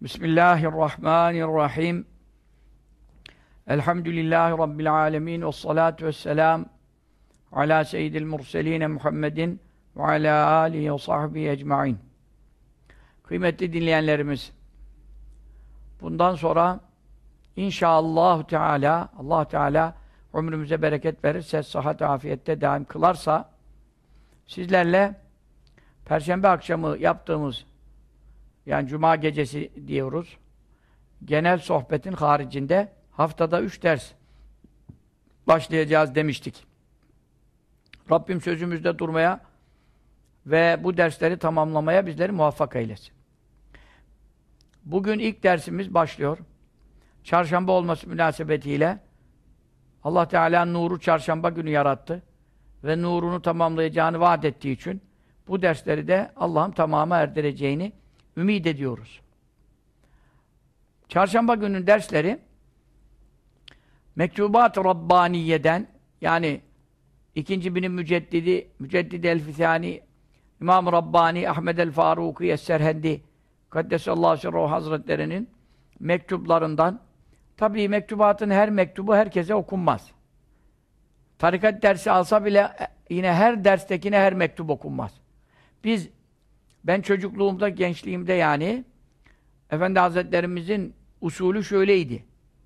Bismillahirrahmanirrahim. Elhamdülillahi Rabbil alemin. Vessalatu vesselam ala seyyidil murseline Muhammedin ve ala alihi ve sahbihi ecmain. Kıymetli dinleyenlerimiz, bundan sonra inşallah Teala, Allah Teala ömrümüze bereket verirse, sıhhat afiyette daim kılarsa, sizlerle Perşembe akşamı yaptığımız, yani Cuma gecesi diyoruz, genel sohbetin haricinde haftada 3 ders başlayacağız demiştik. Rabbim sözümüzde durmaya ve bu dersleri tamamlamaya bizleri muvaffak eylesin. Bugün ilk dersimiz başlıyor. Çarşamba olması münasebetiyle Allah Teala nuru çarşamba günü yarattı ve nurunu tamamlayacağını vaat ettiği için bu dersleri de Allah'ın tamama erdireceğini ümid ediyoruz. Çarşamba günün dersleri Mektubat-ı Rabbaniye'den, yani ikinci binin Müceddidi El-Fithani İmam-ı Rabbani Ahmed el-Faruki Es-Serhendi Kaddesallahu Sirruhu Hazretleri'nin mektuplarından. Tabii mektubatın her mektubu herkese okunmaz. Tarikat dersi alsa bile yine her derstekine her mektup okunmaz. Ben çocukluğumda, gençliğimde yani Efendi Hazretlerimizin usulü şöyleydi.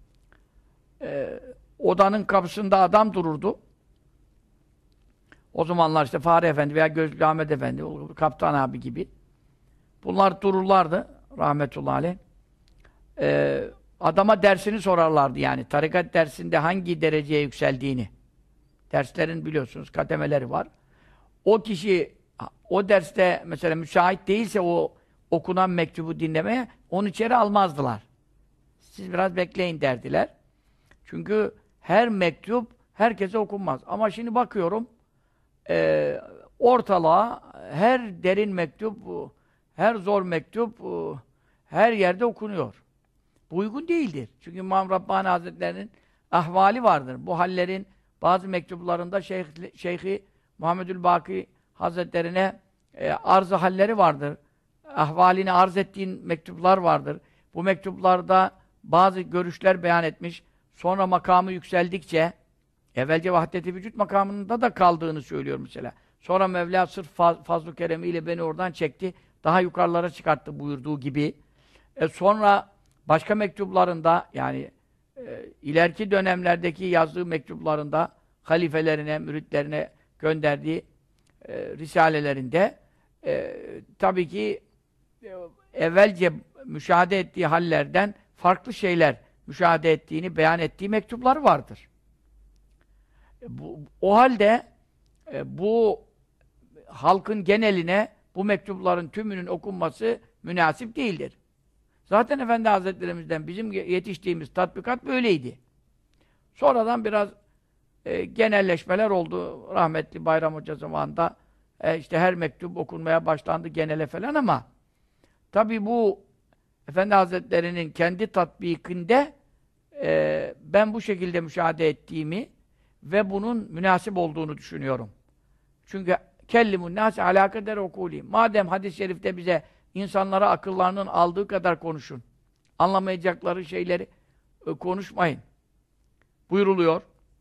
Odanın kapısında adam dururdu. O zamanlar işte Fahri Efendi veya Gözlü Ahmet Efendi, Kaptan abi gibi. Bunlar dururlardı rahmetullahi aleyh. Adama dersini sorarlardı yani. Tarikat dersinde hangi dereceye yükseldiğini. Derslerin biliyorsunuz kademeleri var. O kişi o derste mesela müsait değilse o okunan mektubu dinlemeye, onu içeri almazdılar. Siz biraz bekleyin derdiler. Çünkü her mektup herkese okunmaz. Ama şimdi bakıyorum ortalığa her derin mektup, her zor mektup her yerde okunuyor. Bu uygun değildir. Çünkü İmam Rabbani Hazretleri'nin ahvali vardır. Bu hallerin bazı mektuplarında Şeyhi Muhammedül Baki Hazretlerine arz-ı halleri vardır. Ahvalini arz ettiğin mektuplar vardır. Bu mektuplarda bazı görüşler beyan etmiş. Sonra makamı yükseldikçe, evvelce vahdet-i vücut makamında da kaldığını söylüyor mesela. Sonra Mevla sırf fazl-ı keremiyle beni oradan çekti, daha yukarılara çıkarttı buyurduğu gibi. Sonra başka mektuplarında, yani ileriki dönemlerdeki yazdığı mektuplarında halifelerine, müritlerine gönderdiği risalelerinde tabii ki evvelce müşahede ettiği hallerden farklı şeyler müşahede ettiğini beyan ettiği mektuplar vardır. O halde bu halkın geneline bu mektupların tümünün okunması münasip değildir. Zaten Efendi Hazretlerimizden bizim yetiştiğimiz tatbikat böyleydi. Sonradan biraz genelleşmeler oldu. Rahmetli Bayram Hoca zamanında işte her mektup okunmaya başlandı genele falan, ama tabii bu Efendi Hazretleri'nin kendi tatbikinde ben bu şekilde müşahede ettiğimi ve bunun münasip olduğunu düşünüyorum. Çünkü kellimun nâs alâ kadar okûlî. Madem hadis-i şerifte bize insanlara akıllarının aldığı kadar konuşun, anlamayacakları şeyleri konuşmayın buyruluyor.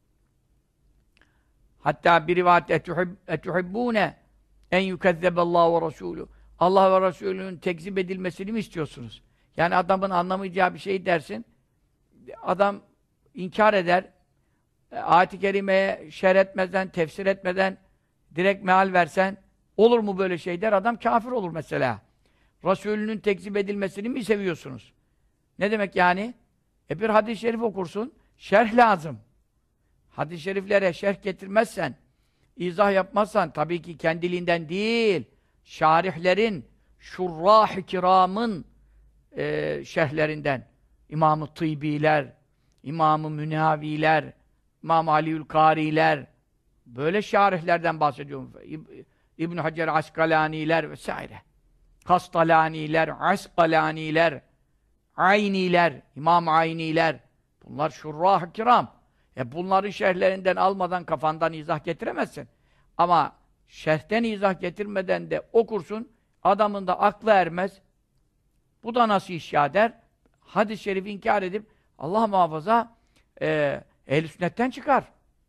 Hatta bir rivayet etuhibbûne en yukezzebellâhu ve rasûlû. Allah ve Resulü'nün tekzip edilmesini mi istiyorsunuz? Yani adamın anlamayacağı bir şey dersin, adam inkar eder, ayet-i kerimeye şerh etmeden, tefsir etmeden direkt meal versen, olur mu böyle şey der, adam kafir olur mesela. Resulünün tekzip edilmesini mi seviyorsunuz? Ne demek yani? Bir hadis-i şerif okursun, şerh lazım. Hadis-i şeriflere şerh getirmezsen, izah yapmazsan, tabii ki kendiliğinden değil, şarihlerin, şurrah-ı kiramın şerhlerinden, İmam-ı Tıbiler, İmam-ı Münaviler, İmam Aliül Kariler, böyle şarihlerden bahsediyorum. İbn Hacer Askalaniler vesaire. Kastalaniler, Askalaniler, Ayniler, İmam Ayniler, bunlar şurrah-ı kiram. Bunların şerhlerinden almadan kafandan izah getiremezsin. Ama şerhten izah getirmeden de okursun, adamın da aklı ermez. Bu da nasıl iş ya der. Hadis-i şerifi inkar edip Allah muhafaza ehl-i sünnetten çıkar.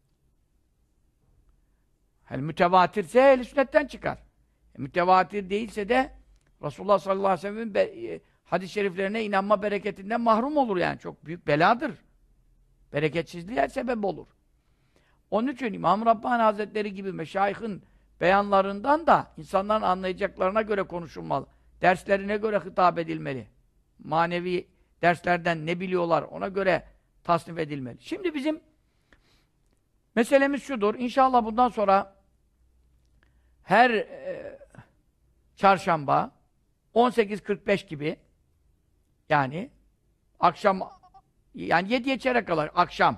Yani mütevatirse ehl-i sünnetten çıkar. Mütevatir değilse de Resulullah sallallahu aleyhi ve sellem'in hadis-i şeriflerine inanma bereketinden mahrum olur yani. Çok büyük beladır. Bereketsizliğe sebep olur. Onun için İmam Rabbani Hazretleri gibi meşayihin beyanlarından da insanların anlayacaklarına göre konuşulmalı. Derslerine göre hitap edilmeli. Manevi derslerden ne biliyorlar ona göre tasnif edilmeli. Şimdi bizim meselemiz şudur. İnşallah bundan sonra her çarşamba 18.45 gibi yani akşam yani 7'ye çeyrek kadar akşam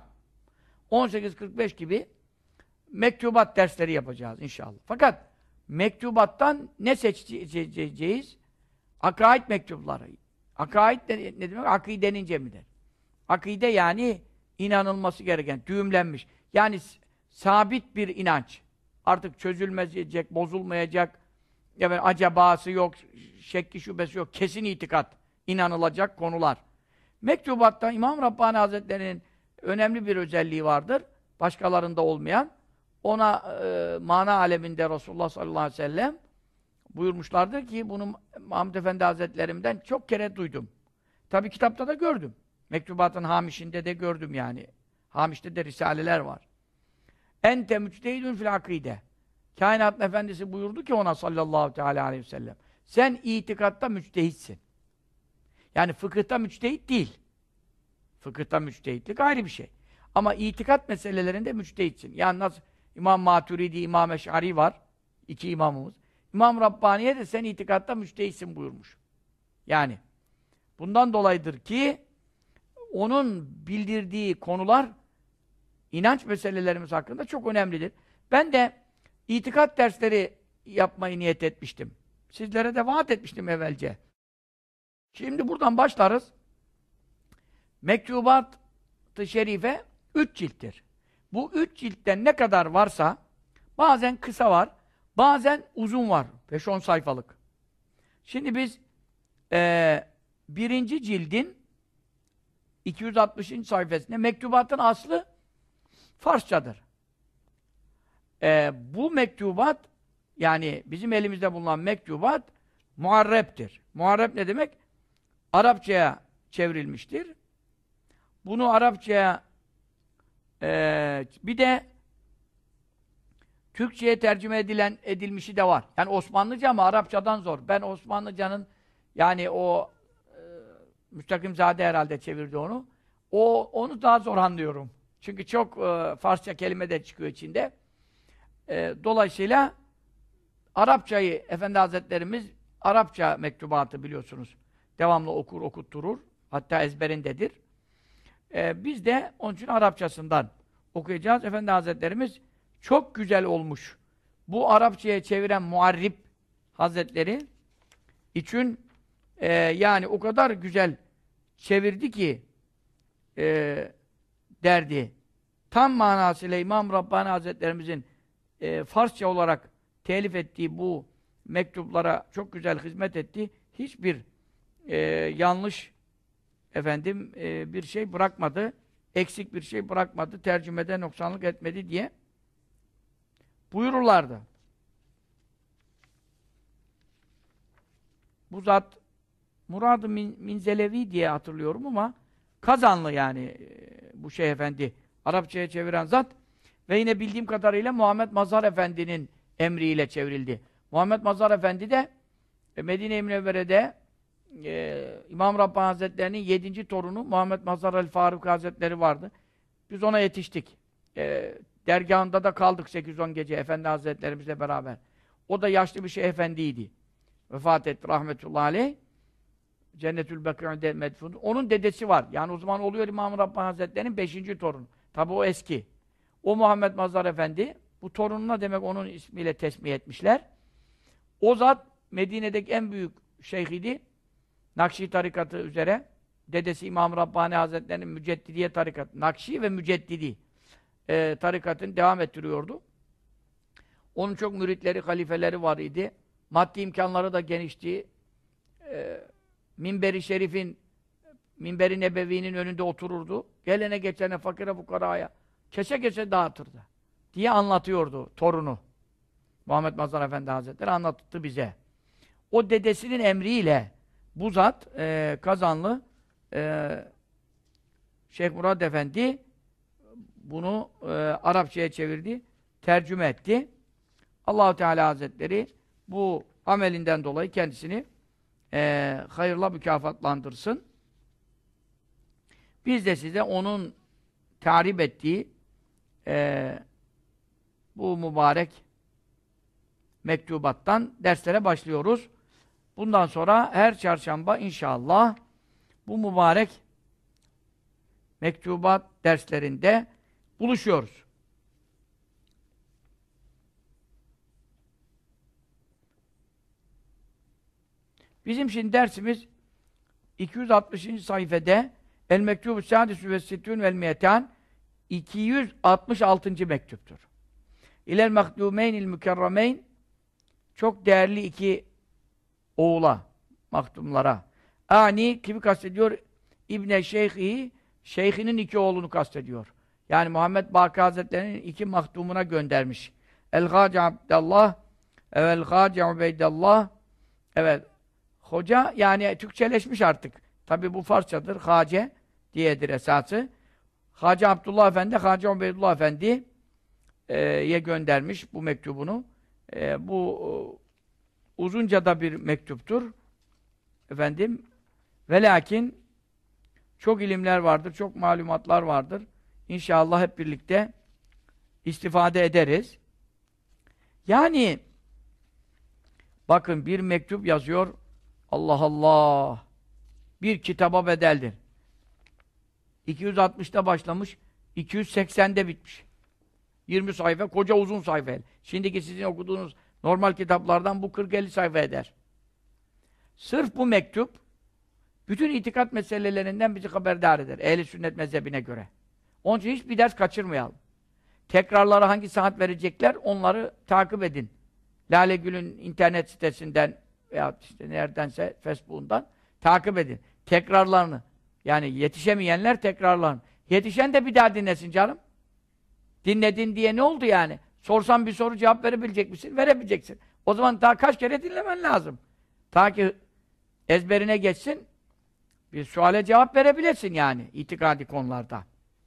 18.45 gibi mektubat dersleri yapacağız inşallah. Fakat mektubattan ne seçeceğiz? Akaid mektupları. Akaid ne demek? Akidenin cemidir. Akide yani inanılması gereken, düğümlenmiş. Yani sabit bir inanç. Artık çözülmeyecek, bozulmayacak, yani acabası yok, şekki şüphesi yok, kesin itikat, inanılacak konular. Mektubatta İmam Rabbani Hazretleri'nin önemli bir özelliği vardır. Başkalarında olmayan. Ona mana aleminde Resulullah sallallahu aleyhi ve sellem buyurmuşlardır ki bunu Mahmud Efendi Hazretlerimden çok kere duydum. Tabi kitapta da gördüm. Mektubatın hamişinde de gördüm yani. Hamişte de risaleler var. Ente müçtehidün fil akide. Kainatın Efendisi buyurdu ki ona sallallahu teala aleyhi ve sellem. Sen itikatta müçtehitsin. Yani fıkıhta müçtehit değil. Fıkıhta müçtehitlik ayrı bir şey. Ama itikat meselelerinde müçtehitsin. Yani nasıl İmam Maturidi, İmam Eş'ari var. İki imamımız. İmam Rabbani'ye de sen itikatta müçtehitsin buyurmuş. Yani bundan dolayıdır ki onun bildirdiği konular inanç meselelerimiz hakkında çok önemlidir. Ben de itikat dersleri yapmayı niyet etmiştim. Sizlere de vaat etmiştim evvelce. Şimdi buradan başlarız. Mektubat-ı Şerife 3 cilttir. Bu 3 ciltten ne kadar varsa bazen kısa var, bazen uzun var. 5-10 sayfalık. Şimdi biz birinci cildin 260. sayfasında mektubatın aslı Farsçadır. Bu mektubat yani bizim elimizde bulunan mektubat muarreptir. Muarrep ne demek? Arapçaya çevrilmiştir. Bunu Arapçaya bir de Türkçe'ye tercüme edilmişi de var. Yani Osmanlıca ama Arapçadan zor. Ben Osmanlıcanın yani o Müstakimzade herhalde çevirdi onu. Onu daha zor anlıyorum. Çünkü çok Farsça kelime de çıkıyor içinde. Dolayısıyla Arapçayı Efendi Hazretlerimiz Arapça mektubatı biliyorsunuz. Devamlı okur, okutturur. Hatta ezberindedir. Biz de onun için Arapçasından okuyacağız. Efendi Hazretlerimiz çok güzel olmuş. Bu Arapçaya çeviren Muarrib Hazretleri için yani o kadar güzel çevirdi ki derdi. Tam manasıyla İmam Rabbani Hazretlerimizin Farsça olarak telif ettiği bu mektuplara çok güzel hizmet etti. Hiçbir yanlış bir şey bırakmadı. Eksik bir şey bırakmadı. Tercümede noksanlık etmedi diye buyururlardı. Bu zat Murad-ı Minzelevi diye hatırlıyorum ama Kazanlı yani bu Şeyh Efendi Arapçaya çeviren zat ve yine bildiğim kadarıyla Muhammed Mazhar Efendi'nin emriyle çevrildi. Muhammed Mazhar Efendi de Medine-i Münevvere'de İmam Rabbani Hazretleri'nin 7. torunu Muhammed Mazhar el-Faruk Hazretleri vardı. Biz ona yetiştik. Dergahında da kaldık 8-10 gece Efendi Hazretlerimizle beraber. O da yaşlı bir Şeyh Efendi'ydi. Vefat etti rahmetullahi aleyh. Cennetül Bekî'de medfun. Onun dedesi var. Yani o zaman oluyor İmam Rabbani Hazretleri'nin 5. torunu. Tabi o eski. O Muhammed Mazhar Efendi, bu torununa demek onun ismiyle tesmih etmişler. O zat Medine'deki en büyük şeyhiydi. Nakşi tarikatı üzere. Dedesi İmam Rabbani Hazretleri'nin Müceddidiye tarikatı. Nakşi ve Müceddidi tarikatını devam ettiriyordu. Onun çok müritleri, halifeleri var idi. Maddi imkanları da genişti. minberi şerifin, minberi nebevinin önünde otururdu. Gelene geçene, fakire fukaraya kese kese dağıtırdı diye anlatıyordu torunu. Muhammed Mazhar Efendi Hazretleri anlattı bize. O dedesinin emriyle bu zat Kazanlı Şeyh Murad Efendi bunu Arapçaya çevirdi, tercüme etti. Allah-u Teala Hazretleri bu amelinden dolayı kendisini hayırla mükafatlandırsın. Biz de size onun tarif ettiği bu mübarek mektubattan derslere başlıyoruz. Bundan sonra her çarşamba inşallah bu mübarek mektubat derslerinde buluşuyoruz. Bizim şimdi dersimiz 260. sayfede El Mektubu Sadisü ve Sittûn vel Miyetan 266. mektuptur. İlel Mahdûmeynil Mükerremeyn çok değerli iki oğula, mahdumlara. Ani kimi kastediyor? İbne Şeyhi, şeyhinin iki oğlunu kastediyor. Yani Muhammed Baki Hazretleri'nin iki mahdumuna göndermiş. El-Gâci Abdallah, El-Gâci Ubeydallah. Evet, hoca yani Türkçeleşmiş artık. Tabi bu Farsçadır, Hâce diyedir esası. Hâci Abdullah Efendi, Hâci Ubeydullah Efendi'ye göndermiş bu mektubunu. Bu uzunca da bir mektuptur. Efendim, ve lakin çok ilimler vardır, çok malumatlar vardır. İnşallah hep birlikte istifade ederiz. Yani bakın bir mektup yazıyor. Allah Allah! Bir kitaba bedeldir. 260'ta başlamış, 280'de bitmiş. 20 sayfa, koca uzun sayfa. Şimdiki sizin okuduğunuz normal kitaplardan bu 40-50 sayfa eder. Sırf bu mektup, bütün itikat meselelerinden bizi haberdar eder. Ehl-i sünnet mezhebine göre. Onun için hiçbir ders kaçırmayalım. Tekrarlara hangi saat verecekler, onları takip edin. Lale Gül'ün internet sitesinden veya işte neredense Facebook'undan takip edin. Tekrarlarını. Yani yetişemeyenler tekrarlarını. Yetişen de bir daha dinlesin canım. Dinledin diye ne oldu yani? Sorsan bir soru cevap verebilecek misin? Verebileceksin. O zaman daha kaç kere dinlemen lazım. Ta ki ezberine geçsin, bir suale cevap verebilirsin yani itikadi konularda.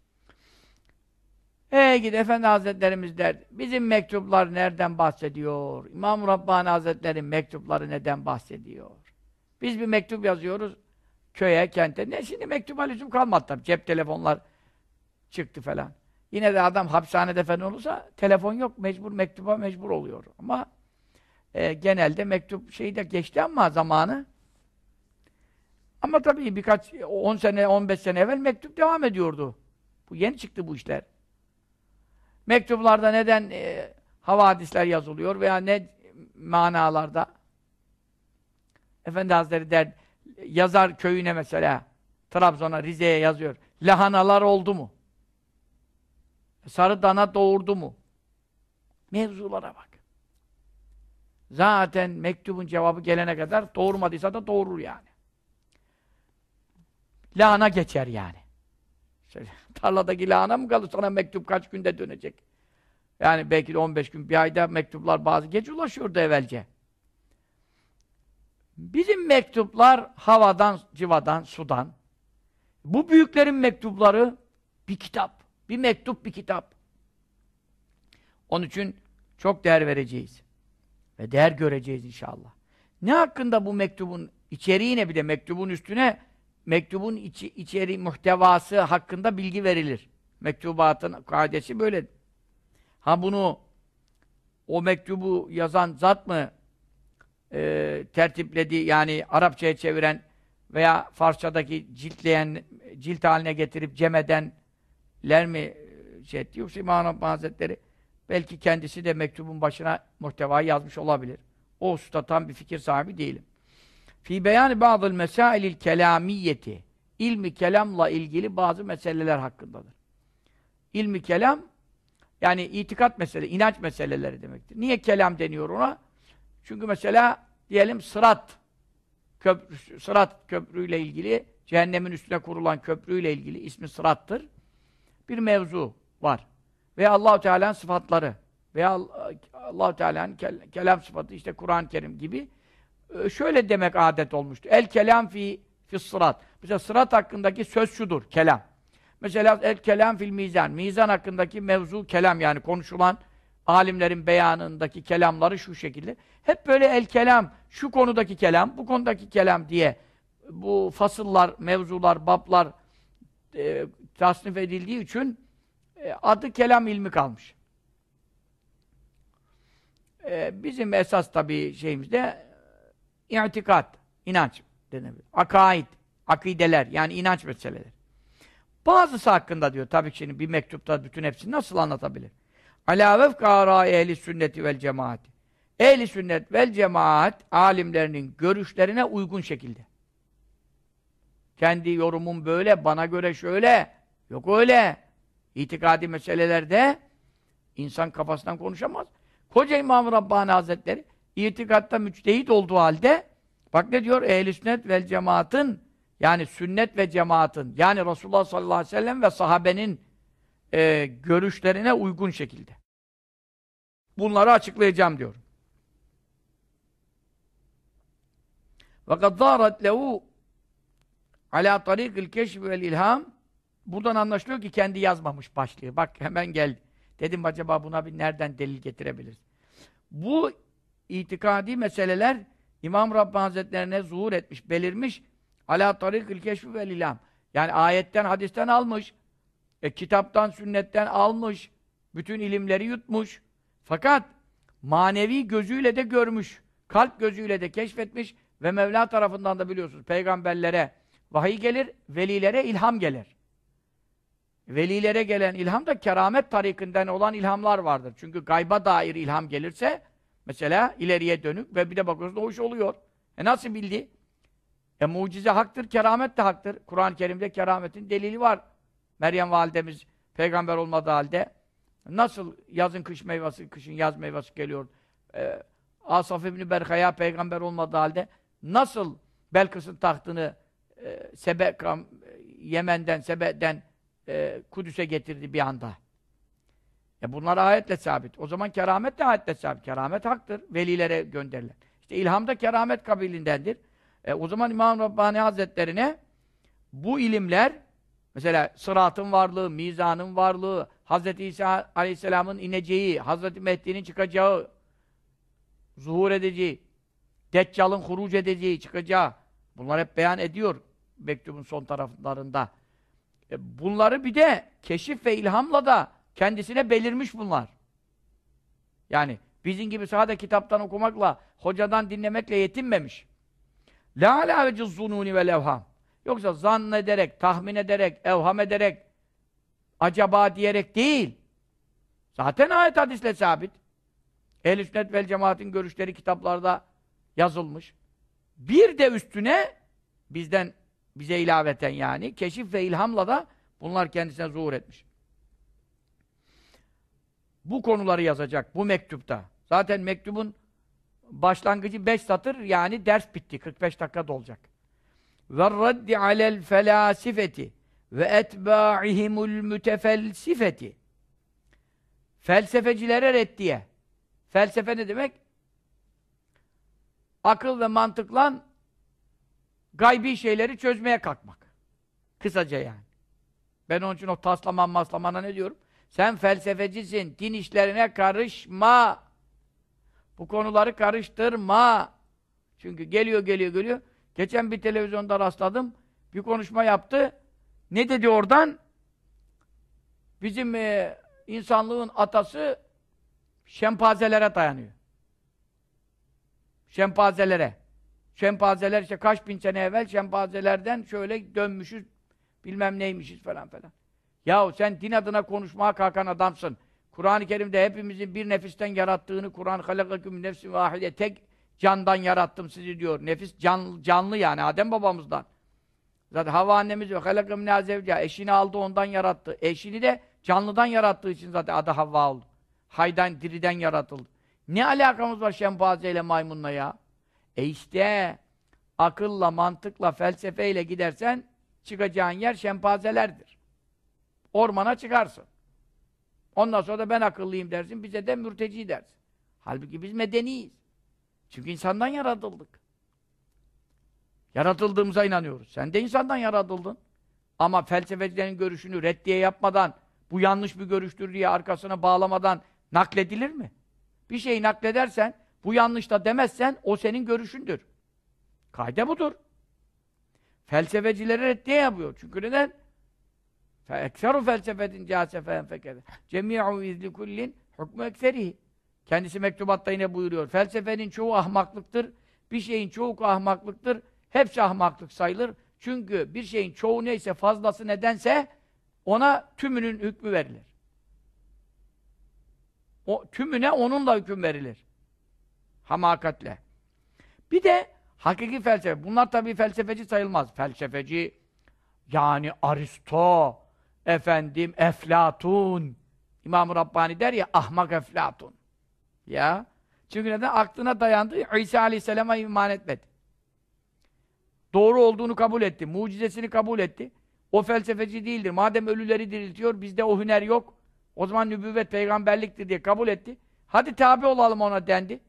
Gidi Efendi Hazretlerimiz der, bizim mektuplar nereden bahsediyor? İmam-ı Rabbani Hazretleri'nin mektupları neden bahsediyor? Biz bir mektup yazıyoruz köye, kente. Ne şimdi mektuba lüzum kalmadı tabii. Cep telefonlar çıktı falan. Yine de adam hapishanede falan olursa telefon yok, mecbur mektuba mecbur oluyor. Ama genelde mektup şeyi de geçti ama zamanı. Ama tabii birkaç 10 sene, 15 sene evvel mektup devam ediyordu. Bu yeni çıktı bu işler. Mektuplarda neden havadisler yazılıyor veya ne manalarda? Efendi Hazretleri der, yazar köyüne mesela, Trabzon'a, Rize'ye yazıyor. Lahanalar oldu mu? Sarı dana doğurdu mu? Mevzulara bak. Zaten mektubun cevabı gelene kadar doğurmadıysa da doğurur yani. Lahana geçer yani. Şöyle, tarladaki lahana mı kalır? Sana mektup kaç günde dönecek? Yani belki de 15 gün, bir ayda mektuplar bazı geç ulaşıyordu evvelce. Bizim mektuplar havadan, civadan, sudan. Bu büyüklerin mektupları bir kitap. Bir mektup, bir kitap. Onun için çok değer vereceğiz. Ve değer göreceğiz inşallah. Ne hakkında bu mektubun içeriğine, bir de mektubun üstüne mektubun içeriği, muhtevası hakkında bilgi verilir. Mektubatın kaidesi böyle. Ha bunu o mektubu yazan zat mı tertipledi, yani Arapçaya çeviren veya Farsçadaki ciltleyen, cilt haline getirip cem edenler mi şey etti? Yoksa İmam Rabbani Hazretleri belki kendisi de mektubun başına muhtevayı yazmış olabilir. O hususta tam bir fikir sahibi değilim. Fî beyâni bâzıl mesâilil kelâmiyyeti. İlmi kelamla ilgili bazı meseleler hakkındadır. İlmi kelam, yani itikat mesele, inanç meseleleri demektir. Niye kelam deniyor ona? Çünkü mesela diyelim sırat Sırat köprüyle ilgili, cehennemin üstüne kurulan köprüyle ilgili, ismi Sırat'tır. Bir mevzu var. Ve Allah-u Teala'nın sıfatları veya Allah-u Teala'nın kelam sıfatı, işte Kur'an-ı Kerim gibi şöyle demek adet olmuştu. El kelam fi sırat. Mesela sırat hakkındaki söz şudur, kelam. Mesela el kelam fil mizan. Mizan hakkındaki mevzu kelam, yani konuşulan alimlerin beyanındaki kelamları şu şekilde. Hep böyle el kelam, şu konudaki kelam, bu konudaki kelam diye bu fasıllar, mevzular, bablar tasnif edildiği için adı kelam ilmi kalmış. Bizim esas tabii şeyimizde i'tikat, inanç denebilir. Akaid, akideler, yani inanç meseleleri. Bazısı hakkında diyor, tabii ki şimdi bir mektupta bütün hepsini nasıl anlatabilir? Alâ vefkâ arâi ehli sünneti vel cemaat. Ehli sünnet vel cemaat alimlerinin görüşlerine uygun şekilde. Kendi yorumum böyle, bana göre şöyle. Yok öyle. İtikadi meselelerde insan kafasından konuşamaz. Koca İmam-ı Rabbani Hazretleri itikatta müçtehit olduğu halde bak ne diyor? Ehl-i sünnet vel cemaatın, yani sünnet ve cemaatın, yani Resulullah sallallahu aleyhi ve sellem ve sahabenin görüşlerine uygun şekilde. Bunları açıklayacağım diyor. وَقَدْ ظَارَتْ لَهُ عَلَى طَرِيقِ الْكَشْفِ وَالْاِلْهَامِ. Buradan anlaşılıyor ki kendi yazmamış başlığı. Bak hemen geldi. Dedim acaba buna bir nereden delil getirebiliriz? Bu itikadi meseleler İmam Rabbani Hazretlerine zuhur etmiş, belirmiş. Alâ tarîkil keşfi vel ilhâm. Yani ayetten, hadisten almış. Kitaptan, sünnetten almış. Bütün ilimleri yutmuş. Fakat manevi gözüyle de görmüş. Kalp gözüyle de keşfetmiş. Ve Mevla tarafından da biliyorsunuz peygamberlere vahiy gelir, velilere ilham gelir. Velilere gelen ilham da keramet tarikinden olan ilhamlar vardır. Çünkü gayba dair ilham gelirse, mesela ileriye dönük ve bir de bakıyorsunuz o iş oluyor. Nasıl bildi? Mucize haktır, keramet de haktır. Kur'an-ı Kerim'de kerametin delili var. Meryem validemiz peygamber olmadığı halde nasıl yazın kış meyvesi, kışın yaz meyvesi geliyor? Asaf İbni Berkaya peygamber olmadığı halde nasıl Belkıs'ın tahtını Yemen'den, Sebe'den Kudüs'e getirdi bir anda? Bunlar ayetle sabit. O zaman keramet de ayetle sabit. Keramet haktır. Velilere gönderilen. İşte ilham da keramet kabilindendir. O zaman İmam Rabbani Hazretlerine bu ilimler, mesela sıratın varlığı, mizanın varlığı, Hz. İsa Aleyhisselam'ın ineceği, Hz. Mehdi'nin çıkacağı, zuhur edeceği, Deccal'ın huruc edeceği, çıkacağı, bunlar hep beyan ediyor mektubun son taraflarında. Bunları bir de keşif ve ilhamla da kendisine belirmiş bunlar. Yani bizim gibi sadece kitaptan okumakla, hocadan dinlemekle yetinmemiş. La ala veciz zununi vel evham. Yoksa zannederek, tahmin ederek, evham ederek, acaba diyerek değil. Zaten ayet hadisle sabit. Ehl-i sünnet vel cemaatin görüşleri kitaplarda yazılmış. Bir de üstüne bize ilaveten yani keşif ve ilhamla da bunlar kendisine zuhur etmiş. Bu konuları yazacak bu mektupta. Zaten mektubun başlangıcı 5 satır, yani ders bitti. 45 dakika dolacak. وَالرَّدِّ عَلَى الْفَلَاسِفَةِ وَاَتْبَاعِهِمُ الْمُتَفَلْسِفَةِ. Felsefecilere reddiye. Felsefe ne demek? Akıl ve mantıkla gaybi şeyleri çözmeye kalkmak. Kısaca yani. Ben onun için o maslamana ne diyorum? Sen felsefecisin, din işlerine karışma. Bu konuları karıştırma. Çünkü geliyor. Geçen bir televizyonda rastladım. Bir konuşma yaptı. Ne dedi oradan? Bizim insanlığın atası şempanzelere dayanıyor. Şempanzeler işte kaç bin sene evvel şempanzelerden şöyle dönmüşüz, bilmem neymişiz falan. Yahu sen din adına konuşmaya kalkan adamsın. Kur'an-ı Kerim'de hepimizin bir nefisten yarattığını, Kur'an halakaküm nefsin vahide, tek candan yarattım sizi diyor. Nefis canlı yani Adem babamızdan. Zaten Havva annemiz ve halakım nazevca, eşini aldı ondan yarattı. Eşini de canlıdan yarattığı için zaten adı Havva oldu. Haydan, diriden yaratıldı. Ne alakamız var şempanze ile maymunla ya? İşte akılla, mantıkla, felsefeyle gidersen çıkacağın yer şempanzelerdir. Ormana çıkarsın. Ondan sonra da ben akıllıyım dersin, bize de mürteci dersin. Halbuki biz medeniyiz. Çünkü insandan yaratıldık. Yaratıldığımıza inanıyoruz. Sen de insandan yaratıldın. Ama felsefecilerin görüşünü reddiye yapmadan, bu yanlış bir görüştür diye arkasına bağlamadan nakledilir mi? Bir şeyi nakledersen, bu yanlış da demezsen, o senin görüşündür. Kaide budur. Felsefecilere reddiye yapıyor. Çünkü neden? فَاَكْسَرُ فَلْسَفَةٍ جَاسَفَاً فَكَذَا جَمِيعُ اِذْلِ كُلِّنْ حُكْمُ اَكْسَرِهِ. Kendisi mektubatta yine buyuruyor. Felsefenin çoğu ahmaklıktır. Bir şeyin çoğu ahmaklıktır. Hepsi ahmaklık sayılır. Çünkü bir şeyin çoğu neyse, fazlası nedense ona tümünün hükmü verilir. O tümüne onunla hüküm verilir. Hamakatle. Bir de hakiki felsefe. Bunlar tabii felsefeci sayılmaz. Felsefeci yani Aristo, efendim Eflatun. İmam-ı Rabbani der ya, ahmak Eflatun. Ya. Çünkü neden? Aklına dayandı. İsa Aleyhisselam'a iman etmedi. Doğru olduğunu kabul etti. Mucizesini kabul etti. O felsefeci değildir. Madem ölüleri diriltiyor, bizde o hüner yok. O zaman nübüvvet, peygamberliktir diye kabul etti. Hadi tabi olalım ona dendi.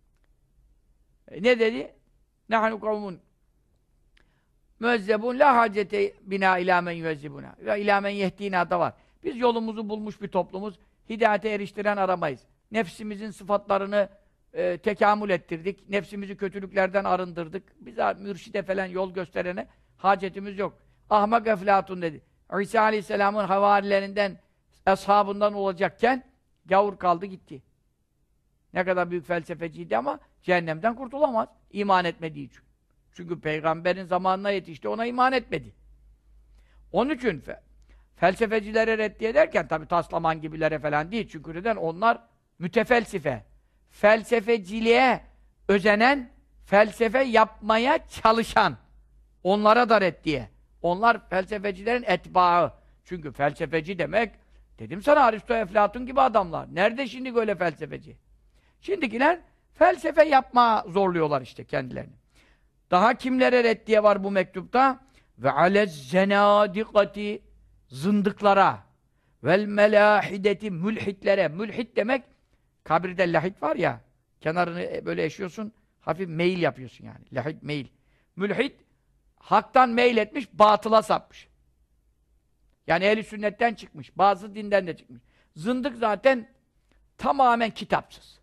Ne dedi? Nahnu kavmun müezzebun la hacete bina ilâ men yüezzibuna ve ilâ men yehdînâ da var. Biz yolumuzu bulmuş bir toplumuz. Hidayete eriştiren aramayız. Nefsimizin sıfatlarını tekamül ettirdik. Nefsimizi kötülüklerden arındırdık. Bize mürşide falan yol gösterene hacetimiz yok. Ahmak Eflatun dedi. İsa Aleyhisselam'ın havarilerinden, ashabından olacakken gavur kaldı gitti. Ne kadar büyük felsefeciydi ama cehennemden kurtulamaz. İman etmediği için. Çünkü peygamberin zamanına yetişti, ona iman etmedi. Onun için felsefecilere reddiye ederken tabi Taslaman gibilere falan değil. Çünkü neden? Onlar mütefelsife. Felsefeciliğe özenen, felsefe yapmaya çalışan. Onlara da reddiye. Onlar felsefecilerin etbaı. Çünkü felsefeci demek, dedim sana Aristo, Eflatun gibi adamlar. Nerede şimdi böyle felsefeci? Şimdikiler felsefe yapma zorluyorlar işte kendilerini. Daha kimlere reddiye var bu mektupta? Ve alez zenadikati, zındıklara, vel melahideti, mülhitlere. Mülhit demek, kabirde lahit var ya, kenarını böyle eşiyorsun, hafif meyil yapıyorsun yani. Lahit, meyil. Mülhit, haktan meyil etmiş, batıla sapmış. Yani ehl-i sünnetten çıkmış, bazı dinden de çıkmış. Zındık zaten tamamen kitapsız.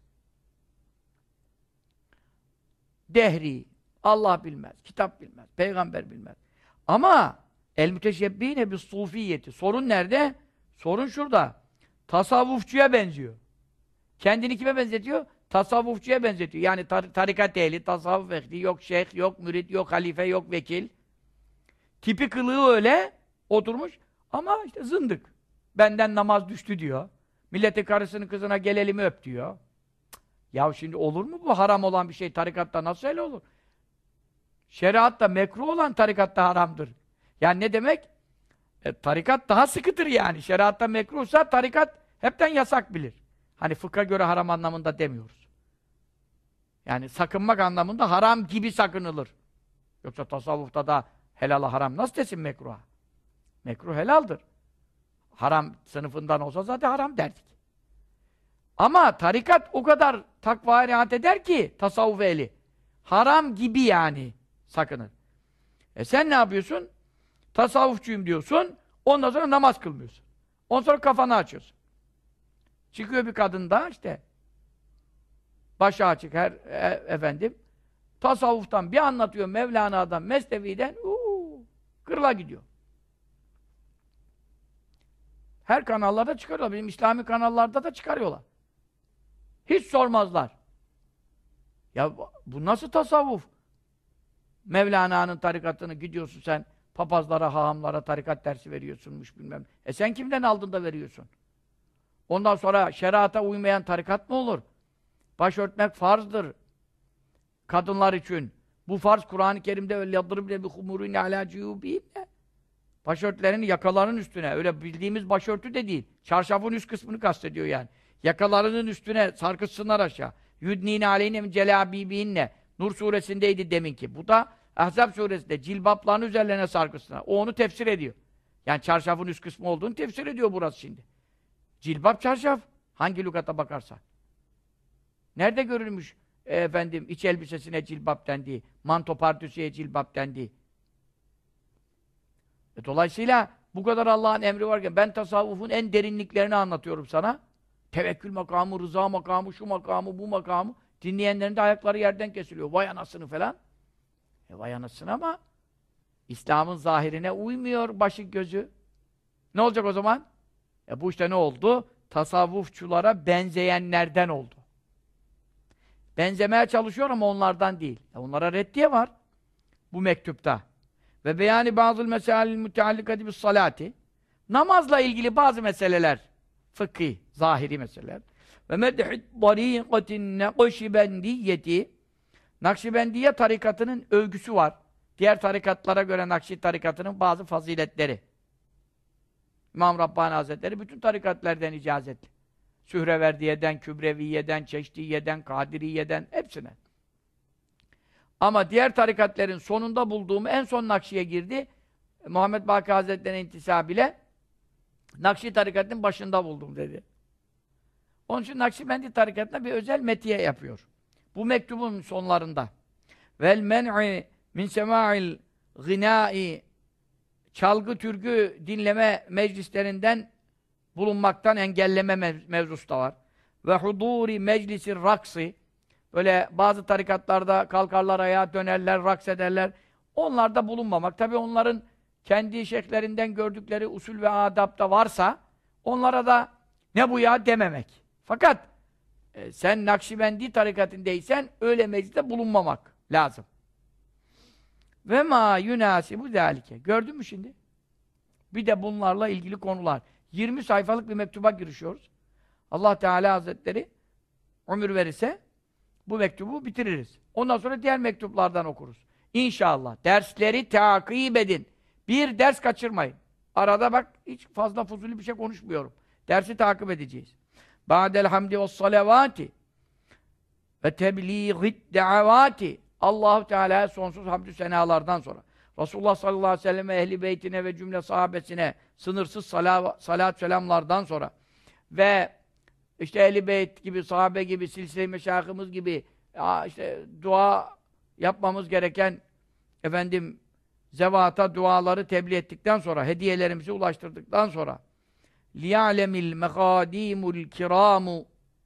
Dehri, Allah bilmez, kitap bilmez, peygamber bilmez. Ama el-müteşebbihine bis-sufiyeti. Sorun nerede? Sorun şurada. Tasavvufçuya benziyor. Kendini kime benzetiyor? Tasavvufçuya benzetiyor. Yani tarikat ehli, tasavvuf ehli, yok şeyh, yok mürit, yok halife, yok vekil. Tipi kılığı öyle oturmuş ama işte zındık. Benden namaz düştü diyor. Millete karısını kızına gelelim öp diyor. Ya şimdi olur mu bu haram olan bir şey tarikatta nasıl öyle olur? Şeriatta mekruh olan tarikatta haramdır. Yani ne demek? Tarikat daha sıkıdır yani. Şeriatta mekruhsa tarikat hepten yasak bilir. Hani fıkha göre haram anlamında demiyoruz. Yani sakınmak anlamında haram gibi sakınılır. Yoksa tasavvufta da helala haram nasıl desin mekruha? Mekruh helaldir. Haram sınıfından olsa zaten haram derdik. Ama tarikat o kadar takvaya riayet eder ki tasavvuf ehli. Haram gibi yani sakının. Sen ne yapıyorsun? Tasavvufçuyum diyorsun. Ondan sonra namaz kılmıyorsun. Ondan sonra kafanı açıyorsun. Çıkıyor bir kadın da işte başı açık efendim. Tasavvuftan bir anlatıyor Mevlana'dan, Mesnevi'den kırla gidiyor. Her kanallarda çıkarıyorlar. Bizim İslami kanallarda da çıkarıyorlar. Hiç sormazlar. Ya bu nasıl tasavvuf? Mevlana'nın tarikatını gidiyorsun sen, papazlara, hahamlara tarikat dersi veriyorsunmuş bilmem. Sen kimden aldın da veriyorsun? Ondan sonra şeriata uymayan tarikat mı olur? Başörtmek farzdır. Kadınlar için. Bu farz Kur'an-ı Kerim'de öyle bir humurine ala ciyubihine. Başörtülerini yakalarının üstüne, öyle bildiğimiz başörtü de değil. Çarşafın üst kısmını kastediyor yani. Yakalarının üstüne sarkıtsınlar aşağı. Yudnine aleyne min celabibihinne. Nur suresindeydi deminki. Bu da Ahzab suresinde cilbapların üzerlerine sargısına. O onu tefsir ediyor. Yani çarşafın üst kısmı olduğunu tefsir ediyor burası şimdi. Cilbap çarşaf. Hangi lügata bakarsan. Nerede görülmüş efendim iç elbisesine cilbap dendiği, manto pardüsüye cilbap dendiği. Dolayısıyla bu kadar Allah'ın emri varken ben tasavvufun en derinliklerini anlatıyorum sana. Tevekkül makamı, rıza makamı, şu makamı, bu makamı. Dinleyenlerin de ayakları yerden kesiliyor. Vay anasını falan. Vay anasını ama İslam'ın zahirine uymuyor başı gözü. Ne olacak o zaman? Bu işte ne oldu? Tasavvufçulara benzeyenlerden oldu. Benzemeye çalışıyor ama onlardan değil. Onlara reddiye var bu mektupta. Ve beyani bazı meselel müteallikati bis salati. Namazla ilgili bazı meseleler, fıkıh, zahiri meseleler. Ve medhid tarikatin nakşibendiyeti. Nakşibendiye tarikatının övgüsü var. Diğer tarikatlara göre Nakşi tarikatının bazı faziletleri. İmam Rabbani Hazretleri bütün tarikatlerden icazetli. Sühreverdiye'den, Kübreviye'den, Çeşdiye'den, Kadiriye'den hepsine. Ama diğer tarikatlerin sonunda bulduğum en son Nakşi'ye girdi. Muhammed Baki Hazretleri'nin intisab ile Nakşi tarikatının başında buldum dedi. Onun için Nakşibendi tarikatına bir özel metiye yapıyor. Bu mektubun sonlarında. Vel men'i min sema'il gınai, çalgı türkü dinleme meclislerinden bulunmaktan engelleme mevzusu da var. Ve huduri meclisi raksi, böyle bazı tarikatlarda kalkarlar ayağa, dönerler, raks ederler. Onlarda bulunmamak. Tabii onların kendi şeyhlerinden gördükleri usul ve adab da varsa onlara da ne bu ya dememek. Fakat sen Nakşibendi tarikatındaysan öyle mecliste bulunmamak lazım. Ve ma yunasibu zalike. Gördün mü şimdi? Bir de bunlarla ilgili konular. 20 sayfalık bir mektuba girişiyoruz. Allah Teala Hazretleri ömür verirse bu mektubu bitiririz. Ondan sonra diğer mektuplardan okuruz. İnşallah. Dersleri takip edin. Bir ders kaçırmayın. Arada bak hiç fazla fuzuli bir şey konuşmuyorum. Dersi takip edeceğiz. Ba'del hamdi ve's salavati ve tebliğid davati. Allahu Teala'ya sonsuz hamdü senalardan sonra Resulullah sallallahu aleyhi ve selleme, ehli beytine ve cümle sahabesine sınırsız salat selamlardan sonra ve işte ehli beyt gibi, sahabe gibi, silsile-i meşayihimiz gibi işte dua yapmamız gereken efendim zevata duaları tebliğ ettikten sonra, hediyelerimizi ulaştırdıktan sonra li'alemil mekadimul kiramu,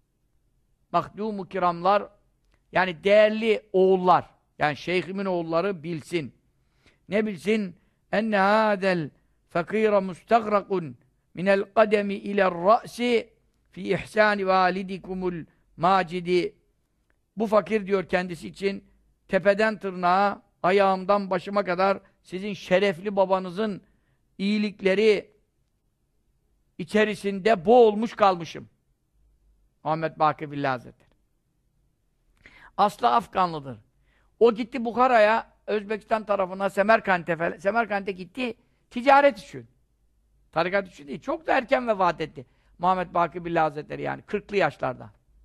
mahdumu kiramlar, yani değerli oğullar, yani şeyhimin oğulları bilsin. Ne bilsin? Enne hâdel fakîre mustagrakun minel kademi iler ra'si fi ihsâni validikumul macidi. Bu fakir diyor kendisi için tepeden tırnağa, ayağımdan başıma kadar sizin şerefli babanızın iyilikleri içerisinde boğulmuş kalmışım. Muhammed Baki Billah Hazretleri. Aslı Afganlıdır. O gitti Bukhara'ya, Özbekistan tarafına, Semerkant'e gitti, ticaret için. Tarikat için değil. Çok da erken vefat etti. Muhammed Baki Billah Hazretleri, yani 40'lı yaşlarda.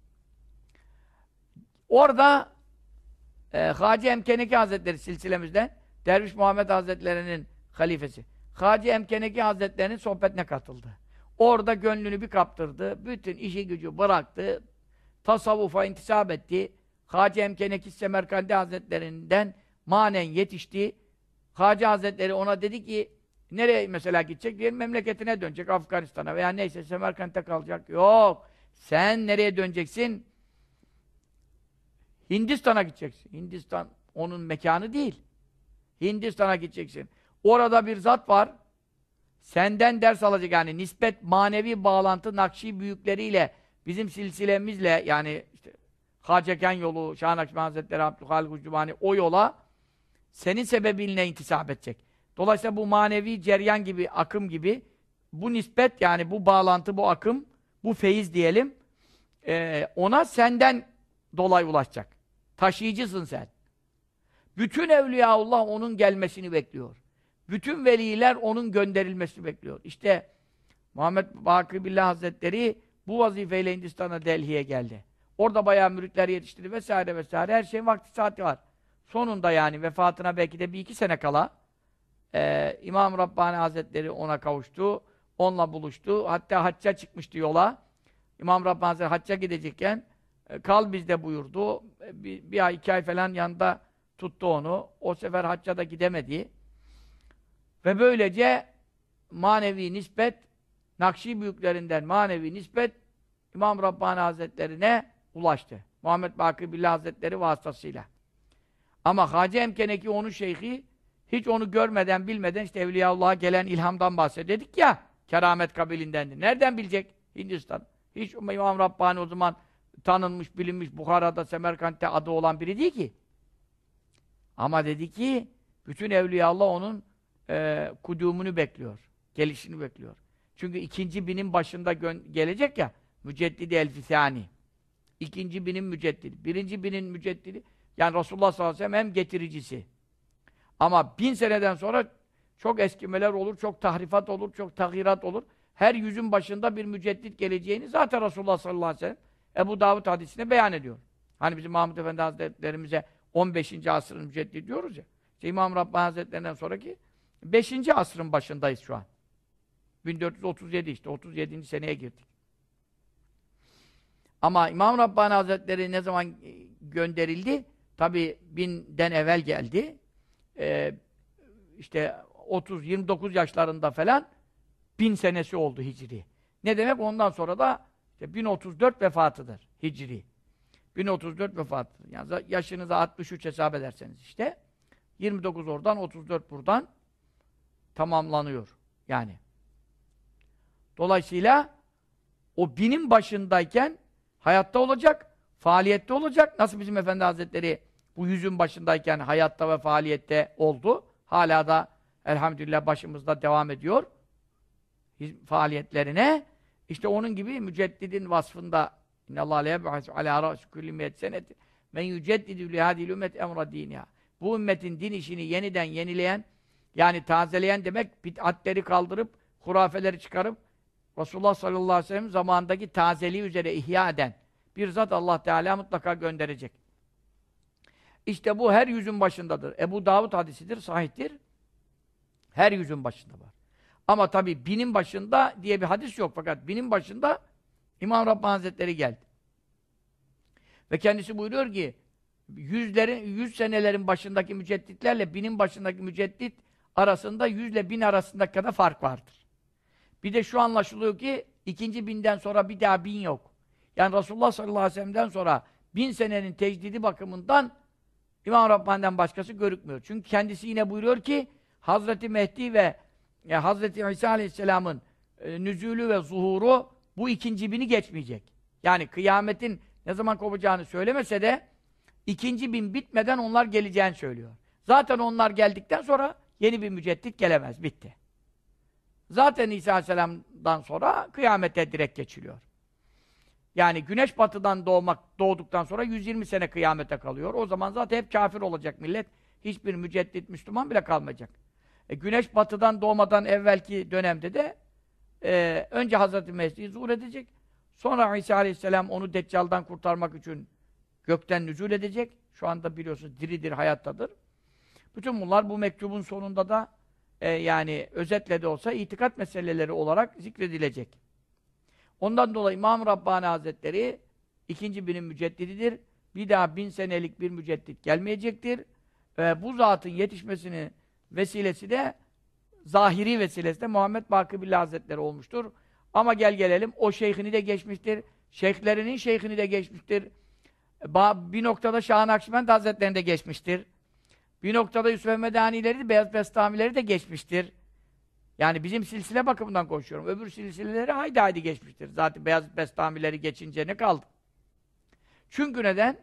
Orada Hacı Emkeneki Hazretleri silsilemizden Derviş Muhammed Hazretleri'nin halifesi. Hacı Emkeneki Hazretleri'nin sohbetine katıldı. Orada gönlünü bir kaptırdı. Bütün işi gücü bıraktı. Tasavvufa intisap etti. Hacı Emkeneki Semerkandi Hazretleri'nden manen yetişti. Hacı Hazretleri ona dedi ki nereye mesela gidecek? Diyelim memleketine dönecek, Afganistan'a veya neyse Semerkant'te kalacak. Yok. Sen nereye döneceksin? Hindistan'a gideceksin. Hindistan onun mekanı değil. Hindistan'a gideceksin. Orada bir zat var. Senden ders alacak, yani nispet manevi bağlantı Nakşi büyükleriyle bizim silsilemizle, yani işte Haceken yolu, Şah Nakşibendi Hazretleri, Abdülhalik Ucubani, o yola senin sebebinle intisap edecek. Dolayısıyla bu manevi ceryan gibi, akım gibi bu nispet, yani bu bağlantı, bu akım, bu feyiz diyelim, ona senden dolayı ulaşacak. Taşıyıcısın sen. Bütün Evliyaullah onun gelmesini bekliyor. Bütün veliler onun gönderilmesini bekliyor. İşte Muhammed Baki Billah Hazretleri bu vazifeyle Hindistan'a, Delhi'ye geldi. Orada bayağı müritler yetiştirdi vesaire vesaire. Her şeyin vakti saati var. sonunda yani vefatına belki de bir iki sene kala İmam Rabbani Hazretleri ona kavuştu. Onunla buluştu. Hatta hacca çıkmıştı yola. İmam Rabbani Hazretleri hacca gidecekken kal bizde buyurdu. Bir ay, 2 ay falan yanında tuttu onu. O sefer hacca da gidemedi. Ve böylece manevi nispet, Nakşi büyüklerinden manevi nispet İmam Rabbani Hazretlerine ulaştı. Muhammed Baki Billah Hazretleri vasıtasıyla. Ama Hacı Emkeneki onun şeyhi hiç onu görmeden, bilmeden işte Evliyaullah'a gelen ilhamdan bahsededik ya, keramet kabilindendi. Nereden bilecek? Hindistan. Hiç İmam Rabbani o zaman tanınmış, bilinmiş, Bukhara'da, Semerkant'te adı olan biri değil ki. Ama dedi ki, bütün Evliyaullah onun kudumunu bekliyor, gelişini bekliyor. Çünkü 2. binin başında gelecek ya, Müceddidi Elfisani. 2. binin müceddidi. 1. binin müceddidi, yani Resulullah sallallahu aleyhi ve sellem hem getiricisi. Ama 1000 seneden sonra çok eskimeler olur, çok tahrifat olur, çok taghirat olur. Her yüzün başında bir müceddit geleceğini zaten Resulullah sallallahu aleyhi ve sellem Ebu Davud hadisine beyan ediyor. Hani bizim Mahmud Efendi Hazretlerimize 15. asrın müceddidi diyoruz ya. İşte İmam Rabbani Hazretlerinden sonraki 5. asrın başındayız şu an. 1437 işte, 37. seneye girdik. Ama İmam Rabbani Hazretleri ne zaman gönderildi? Tabi 1000'den evvel geldi. İşte 30-29 yaşlarında falan 1000 senesi oldu Hicri. Ne demek? Ondan sonra da işte 1034 vefatıdır Hicri. 1034 vefatıdır. Yani yaşınıza 63 hesap ederseniz işte 29 oradan, 34 buradan tamamlanıyor. Yani. Dolayısıyla o 1000'in başındayken hayatta olacak, faaliyette olacak. Nasıl bizim Efendi Hazretleri bu 100'ün başındayken hayatta ve faaliyette oldu. Hala da elhamdülillah başımızda devam ediyor faaliyetlerine. İşte onun gibi müceddidin vasfında İnnallâhe le yeb'asu alâ râsi kulli mi'et senetin men yüceddidü li hâdihil ümmet emra dînihâ. Bu ümmetin din işini yeniden yenileyen, yani tazeleyen demek, bid'atleri kaldırıp, hurafeleri çıkarıp, Resulullah sallallahu aleyhi ve sellem zamanındaki tazeliği üzere ihya eden bir zat Allah Teala mutlaka gönderecek. İşte bu her yüzün başındadır. Ebu Davud hadisidir, sahihtir. Her yüzün başında var. Ama tabi 1000'in başında diye bir hadis yok. Fakat 1000'in başında İmam Rabbani Hazretleri geldi. Ve kendisi buyuruyor ki 100 senelerin başındaki mücedditlerle 1000'in başındaki müceddit arasında 100 ile 1000 arasındaki kadar fark vardır. Bir de şu anlaşılıyor ki 2. 1000'den sonra bir daha 1000 yok. Yani Resulullah sallallahu aleyhi ve sellem'den sonra 1000 senenin tecdidi bakımından İmam Rabbani'den başkası görükmüyor. Çünkü kendisi yine buyuruyor ki Hazreti Mehdi ve Hazreti İsa aleyhisselamın nüzulü ve zuhuru bu 2. bini geçmeyecek. Yani kıyametin ne zaman kopacağını söylemese de 2. bin bitmeden onlar geleceğini söylüyor. Zaten onlar geldikten sonra yeni bir müceddit gelemez. Bitti. Zaten İsa aleyhisselamdan sonra kıyamete direkt geçiliyor. Yani güneş batıdan doğduktan sonra 120 sene kıyamete kalıyor. O zaman zaten hep kafir olacak millet. Hiçbir müceddit Müslüman bile kalmayacak. Güneş batıdan doğmadan evvelki dönemde de önce Hazreti Mesih zuhur edecek. Sonra İsa aleyhisselam onu Deccal'dan kurtarmak için gökten nüzul edecek. Şu anda biliyorsunuz diridir, hayattadır. Bütün bunlar bu mektubun sonunda da yani özetle de olsa itikat meseleleri olarak zikredilecek. Ondan dolayı İmam Rabbani Hazretleri 2. binin müceddididir. Bir daha 1000 senelik bir müceddit gelmeyecektir. Bu zatın yetişmesinin vesilesi de zahiri vesilesi de Muhammed Baki Billah Hazretleri olmuştur. Ama gelelim o şeyhini de geçmiştir. Şeyhlerinin şeyhini de geçmiştir. Bir noktada Şah-ı Nakşibend Hazretlerini de geçmiştir. Bir noktada Yusuf Emmed Ani'leri de, Beyaz Bestami'leri de geçmiştir. Yani bizim silsile bakımından konuşuyorum. Öbür silsileleri haydi geçmiştir. Zaten Beyaz Bestami'leri geçince ne kaldı? Çünkü neden?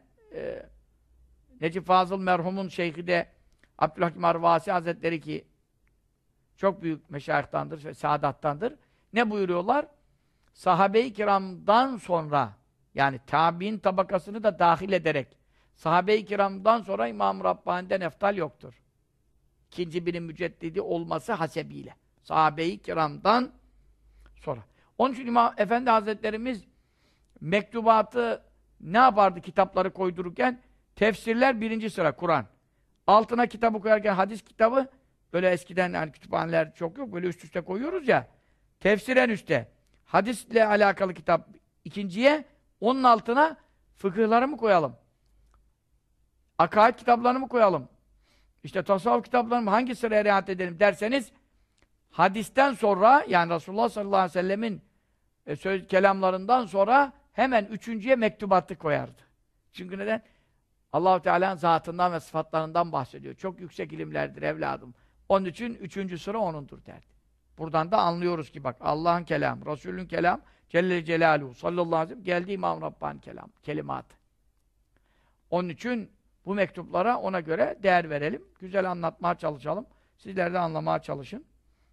Necip Fazıl merhumun şeyhi de Abdülhakim Arvasi Hazretleri ki çok büyük meşayihtandır ve saadattandır. Ne buyuruyorlar? Sahabe-i kiramdan sonra, yani tabi'in tabakasını da dahil ederek sahabe-i kiramdan sonra İmam-ı Rabbani'den eftal yoktur. 2. binin müceddidi olması hasebiyle. Sahabe-i kiramdan sonra. Onun için İmam Efendi Hazretlerimiz mektubatı ne yapardı kitapları koydururken? Tefsirler 1. sıra Kur'an. Altına kitabı koyarken hadis kitabı, böyle eskiden yani kütüphaneler çok yok, böyle üst üste koyuyoruz ya. Tefsir en üstte. Hadisle alakalı kitap ikinciye, onun altına fıkıhları mı koyalım? Akaid kitaplarını mı koyalım? İşte tasavvuf kitaplarını mı? Hangi sıraya riayet edelim derseniz, hadisten sonra, yani Resulullah sallallahu aleyhi ve sellemin söz kelamlarından sonra hemen üçüncüye mektubatı koyardı. Çünkü neden? Allah-u Teala'nın zatından ve sıfatlarından bahsediyor. Çok yüksek ilimlerdir evladım. Onun için üçüncü sıra onundur derdi. Buradan da anlıyoruz ki bak, Allah'ın kelamı, Resul'ün kelamı, Celle Celaluhu sallallahu aleyhi ve sellem geldi İmam Rabbani kelam, kelimatı. Onun için bu mektuplara ona göre değer verelim. Güzel anlatmaya çalışalım. Sizler de anlamaya çalışın.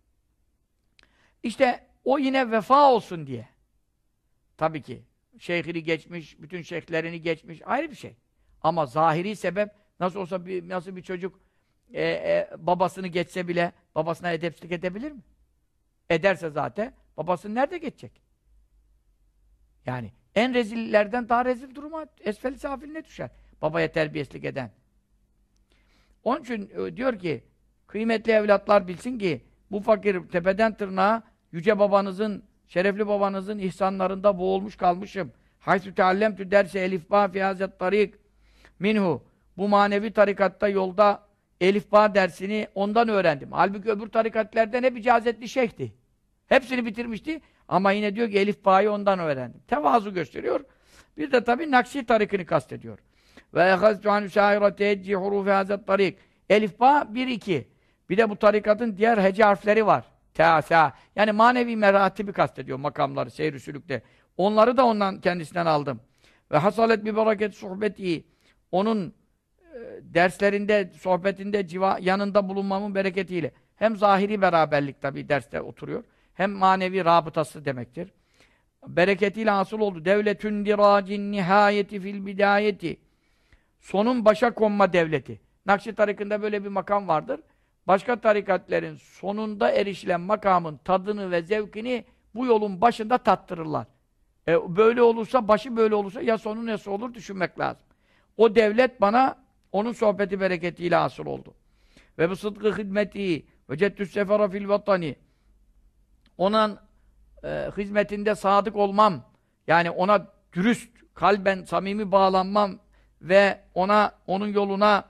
İşte o yine vefa olsun diye. Tabii ki. Şeyhini geçmiş, bütün şeyhlerini geçmiş. Ayrı bir şey. Ama zahiri sebep, nasıl olsa nasıl bir çocuk babasını geçse bile babasına edepsizlik edebilir mi? Ederse zaten babasını nerede geçecek? Yani en rezillerden daha rezil duruma, esfel-i safiline düşer. Babaya terbiyesizlik eden. Onun için diyor ki, kıymetli evlatlar bilsin ki, bu fakir tepeden tırnağa yüce babanızın, şerefli babanızın ihsanlarında boğulmuş kalmışım. Haysu teallemtü derse elifba fi hazet tarik minhu. Bu manevi tarikatta yolda elifba dersini ondan öğrendim. Halbuki öbür tarikatlerden hep icazetli şeyhti. Hepsini bitirmişti ama yine diyor ki elifba'yı ondan öğrendim. Tevazu gösteriyor. Bir de tabii Nakşi tarikini kastediyor. Ve ehaztu an şaira teecci hurufi hazet tarik. Elifba 1-2. Bir de bu tarikatın diğer hece harfleri var. Teasa. Yani manevi meratibi kastediyor, makamları, seyr-i sülükte. Onları da ondan, kendisinden aldım. Ve hasalet bi bereket sohbeti. Onun derslerinde, sohbetinde, yanında bulunmamın bereketiyle. Hem zahiri beraberlik tabii derste oturuyor. Hem manevi rabıtası demektir. Bereketiyle hasıl oldu. Devletün diracin nihayeti fil bidayeti. Sonun başa konma devleti. Nakşi tarikında böyle bir makam vardır. Başka tarikatlerin sonunda erişilen makamın tadını ve zevkini bu yolun başında tattırırlar. Böyle olursa, başı böyle olursa ya sonu nasıl olur düşünmek lazım. O devlet bana onun sohbeti bereketiyle hasıl oldu. Ve bu sıdkı hizmeti vecettü's sefera fil vatani. Onun hizmetinde sadık olmam, yani ona dürüst, kalben samimi bağlanmam ve onun yoluna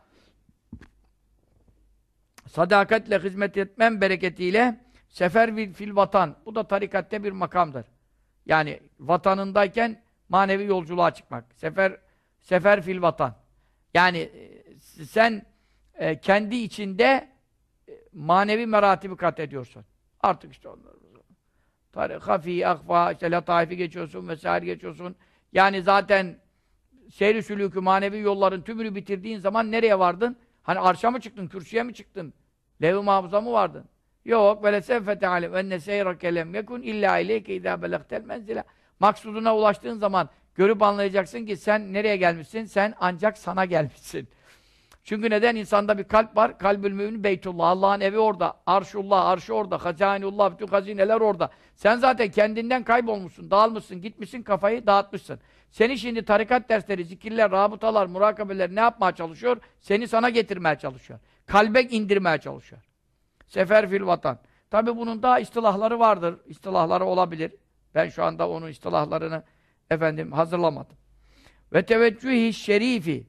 sadakatle hizmet etmem bereketiyle sefer fil vatan. Bu da tarikatte bir makamdır. Yani vatanındayken manevi yolculuğa çıkmak. Sefer fil vatan. Yani sen kendi içinde manevi meratibi kat ediyorsun. Artık işte onları hafi, akfa, işte lataifi geçiyorsun vesaire geçiyorsun. Yani zaten seyr-i sülûkü, manevi yolların tümünü bitirdiğin zaman nereye vardın? Hani arşa mı çıktın, kürsüye mi çıktın? Lev-i mahfuza mı vardın? Yok. Ve lesevfe te'alem enne seyrake lem yekun illa ileyke idâ belagtel menzile. Maksuduna ulaştığın zaman görüp anlayacaksın ki sen nereye gelmişsin? Sen ancak sana gelmişsin. Çünkü neden? İnsanda bir kalp var. Kalbül mümin beytullah. Allah'ın evi orada. Arşullah, arşı orada. Hazainullah, bütün hazineler orada. Sen zaten kendinden kaybolmuşsun, dağılmışsın, gitmişsin, kafayı dağıtmışsın. Seni şimdi tarikat dersleri, zikirler, rabıtalar, murakabeler ne yapmaya çalışıyor? Seni sana getirmeye çalışıyor. Kalbe indirmeye çalışıyor. Sefer fil vatan. Tabi bunun daha istilahları vardır. İstilahları olabilir. Ben şu anda onun istilahlarını hazırlamadım. Ve teveccühi şerifi.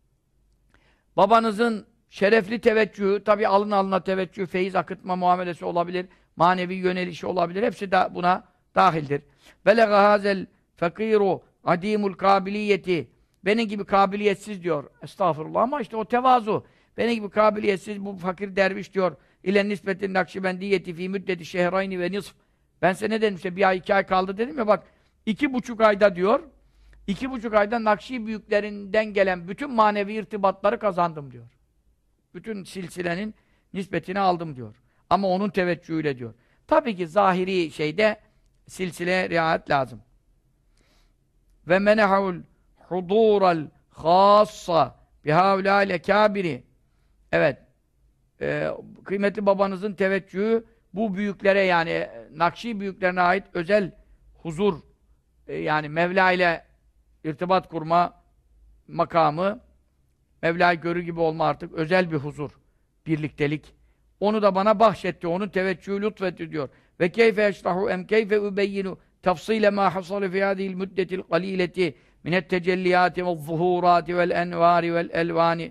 Babanızın şerefli teveccühü, tabi alın alına teveccüh, feyiz akıtma muamelesi olabilir, manevi yönelişi olabilir. Hepsi de buna dahildir. Belega hazel fakiru adimul kabiliyeti. Benim gibi kabiliyetsiz diyor. Estağfurullah, ama işte o tevazu. Benim gibi kabiliyetsiz bu fakir derviş diyor. İlen nisbetin nakşibendiyeti fi müddeti şehrayni ve nisf. Ben size ne dedim işte, 1 ay 2 ay kaldı dedim ya, bak 2,5 ayda diyor. 2,5 ayda Nakşi büyüklerinden gelen bütün manevi irtibatları kazandım diyor. Bütün silsilenin nispetini aldım diyor. Ama onun teveccühüyle diyor. Tabii ki zahiri şeyde silsileye riayet lazım. Ve menehul hudural khassa bihavlâle kâbiri. Evet. Kıymetli babanızın teveccühü bu büyüklere, yani Nakşi büyüklerine ait özel huzur, yani Mevla ile irtibat kurma makamı Mevla'yı görür gibi olma artık. Özel bir huzur. Birliktelik. Onu da bana bahşetti. Onun teveccühü lütfetti diyor. Ve keyfe yeşrahu em keyfe übeyyinu tafsile ma hasale fi hadihil müddetil qalileti minet tecelliyati vel zuhurati vel envari vel elvani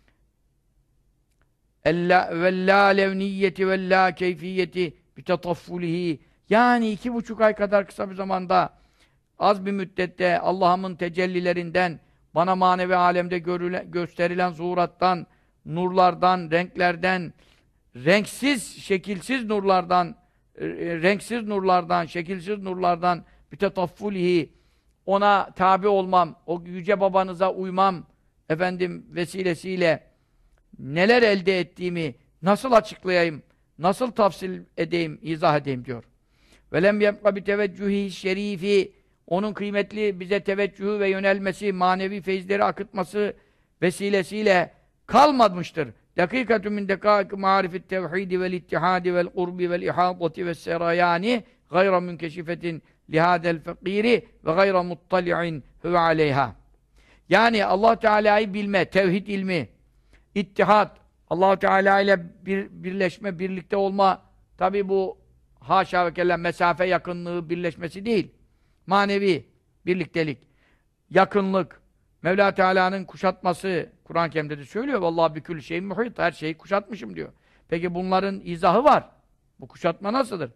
vel la levniyeti vel la keyfiyeti bitataffulihi. Yani 2,5 ay kadar kısa bir zamanda, az bir müddette Allah'ımın tecellilerinden, bana manevi alemde gösterilen zuhurattan, nurlardan, renklerden, renksiz, şekilsiz nurlardan, renksiz nurlardan, şekilsiz nurlardan bitataffulihi, ona tabi olmam, o yüce babanıza uymam vesilesiyle neler elde ettiğimi nasıl açıklayayım, nasıl tafsil edeyim, izah edeyim diyor. Velem yebqa bi teveccühi şerifi, onun kıymetli bize teveccühü ve yönelmesi, manevi feyizleri akıtması vesilesiyle kalmamıştır. Dakikatun min dekâik ma'rifet tevhidi vel ittihadi vel qurbi vel ihâdati ves serayani gayra münkeşifetin lihâdel fakiri ve gayra muttali'in huve aleyha. Yani Allah Teala'yı bilme, tevhid ilmi, İttihad, Allah-u Teala ile birleşme, birlikte olma, tabi bu haşa ve kella mesafe yakınlığı birleşmesi değil. Manevi birliktelik, yakınlık, Mevla Teala'nın kuşatması, Kur'an-ı Kerim'de de söylüyor. Vallahi bikül şeyin muhit, her şeyi kuşatmışım diyor. Peki bunların izahı var. Bu kuşatma nasıldır?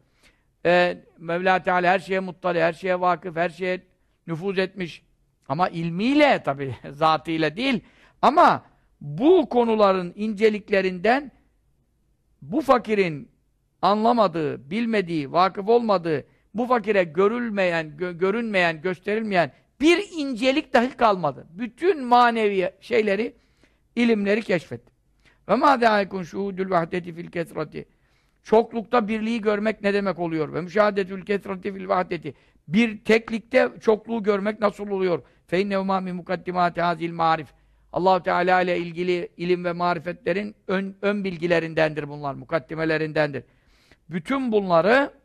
Mevla Teala her şeye muttali, her şeye vakıf, her şeye nüfuz etmiş. Ama ilmiyle tabi, zatıyla değil. Ama bu konuların inceliklerinden bu fakirin anlamadığı, bilmediği, vakıf olmadığı, bu fakire görünmeyen, gösterilmeyen bir incelik dahi kalmadı. Bütün manevi şeyleri, ilimleri keşfetti. Ve mâ dâikun şuhûdül vahdeti fil kesrati. Çoklukta birliği görmek ne demek oluyor? Ve müşahadetül kesrati fil vahdeti. Bir teklikte çokluğu görmek nasıl oluyor? Fe innehu mâ min mukaddimâti hâzil ma'rif. Allah-u Teala ile ilgili ilim ve marifetlerin ön bilgilerindendir bunlar, mukaddimelerindendir. Bütün bunları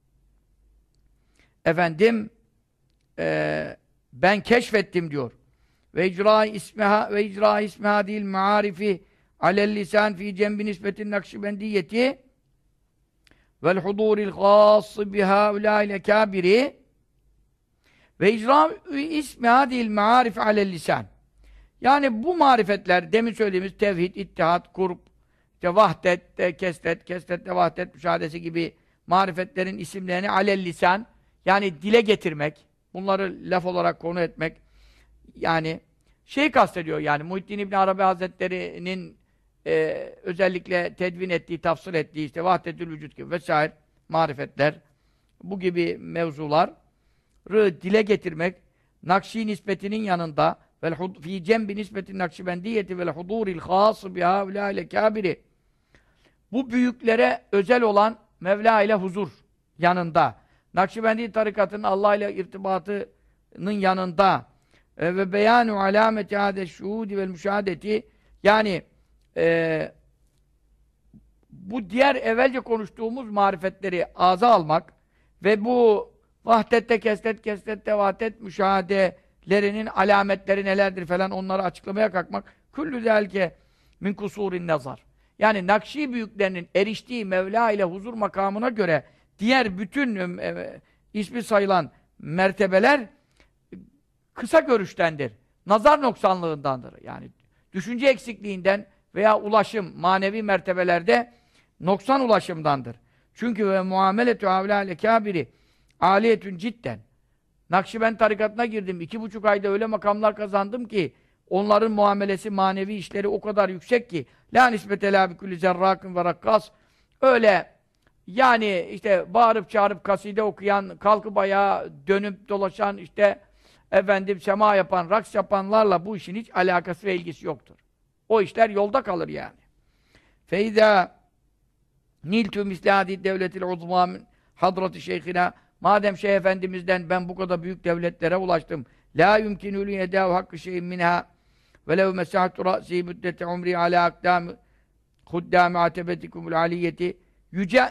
ben keşfettim diyor. Ve icra ismiha değil maarifi alel lisan fi cembi nisbetin nakşibendiyeti vel huduril khâssı biha ulâil ekâbiri ve icra ismiha değil maarifi alel lisan. Yani bu marifetler, demin söylediğimiz tevhid, ittihad, kurb, işte vahdet, kesret, vahdet müşahadesi gibi marifetlerin isimlerini alel lisan, yani dile getirmek, bunları laf olarak konu etmek, yani kastediyor, yani Muhittin İbn Arabi Hazretleri'nin özellikle tedvin ettiği, tafsir ettiği işte vahdetül vücut gibi vesaire marifetler, bu gibi mevzuları dile getirmek, Nakşi nispetinin yanında fi cembi nisbetin nakşibendiyeti vel huduril khâsı biha ulâile kâbiri, bu büyüklere özel olan Mevla ile huzur yanında, Nakşibendi tarikatının Allah ile irtibatının yanında ve beyanu alameti hâdeş şuhûdi vel müşahadeti, yani bu diğer evvelce konuştuğumuz marifetleri ağza almak ve bu vahdette, kesrette, vahdet müşahadelerinin alametleri nelerdir falan onları açıklamaya kalkmak, küllü zelke min kusurin nazar. Yani Nakşi büyüklerinin eriştiği Mevla ile huzur makamına göre diğer bütün ismi sayılan mertebeler kısa görüştendir. Nazar noksanlığındandır. Yani düşünce eksikliğinden veya ulaşım, manevi mertebelerde noksan ulaşımdandır. Çünkü ve muameletü havlâle kâbiri âliyetün cidden. Nakşibend tarikatına girdim. 2,5 ayda öyle makamlar kazandım ki onların muamelesi, manevi işleri o kadar yüksek ki lâ nisbete lâ bikulli zerrâkın ve rakkas. Öyle yani işte bağırıp çağırıp kaside okuyan, kalkıp ayağa dönüp dolaşan, işte sema yapan, raks yapanlarla bu işin hiç alakası ve ilgisi yoktur. O işler yolda kalır yani. Feyda niltü mislâdi devletil uzmâ min hadrati şeyhina, madem Şeyh Efendimiz'den ben bu kadar büyük devletlere ulaştım, la yumkinû li yedâhu hakkı şeyin minhâ ve lev mesahtu ra'sî müddete umri alâ akdâmi huddâmi atebetikumul aliyyeti, yüce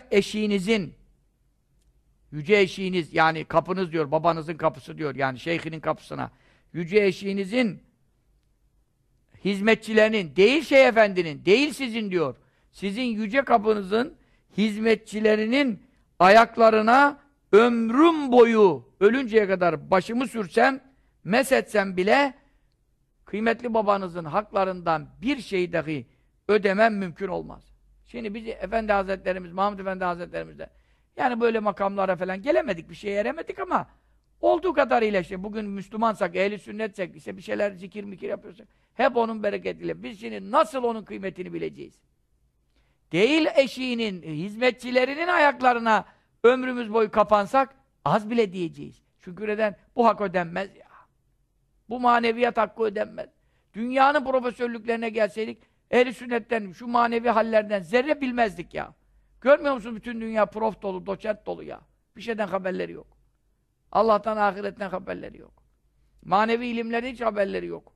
eşiğiniz, yani kapınız diyor, babanızın kapısı diyor, yani şeyhinin kapısına, yüce eşiğinizin hizmetçilerinin, değil Şeyh Efendi'nin, değil sizin diyor. Sizin yüce kapınızın hizmetçilerinin ayaklarına ömrüm boyu ölünceye kadar başımı sürsem, mesetsem bile kıymetli babanızın haklarından bir şey dahi ödemem mümkün olmaz. Şimdi biz Efendi Hazretlerimiz, Mahmud Efendi Hazretlerimizde yani böyle makamlara falan gelemedik, bir şeye eremedik ama olduğu kadarıyla işte bugün Müslümansak, ehli sünnetsek, işte bir şeyler zikir mikir yapıyorsak hep onun bereketiyle. Biz şimdi nasıl onun kıymetini bileceğiz? Değil eşiğinin, hizmetçilerinin ayaklarına ömrümüz boyu kapansak az bile diyeceğiz. Çünkü neden? Bu hak ödenmez ya. Bu maneviyat hakkı ödenmez. Dünyanın profesörlüklerine gelseydik ehl-i sünnetten, şu manevi hallerden zerre bilmezdik ya. Görmüyor musun bütün dünya prof dolu, doçent dolu ya. Bir şeyden haberleri yok. Allah'tan, ahiretten haberleri yok. Manevi ilimlerin hiç haberleri yok.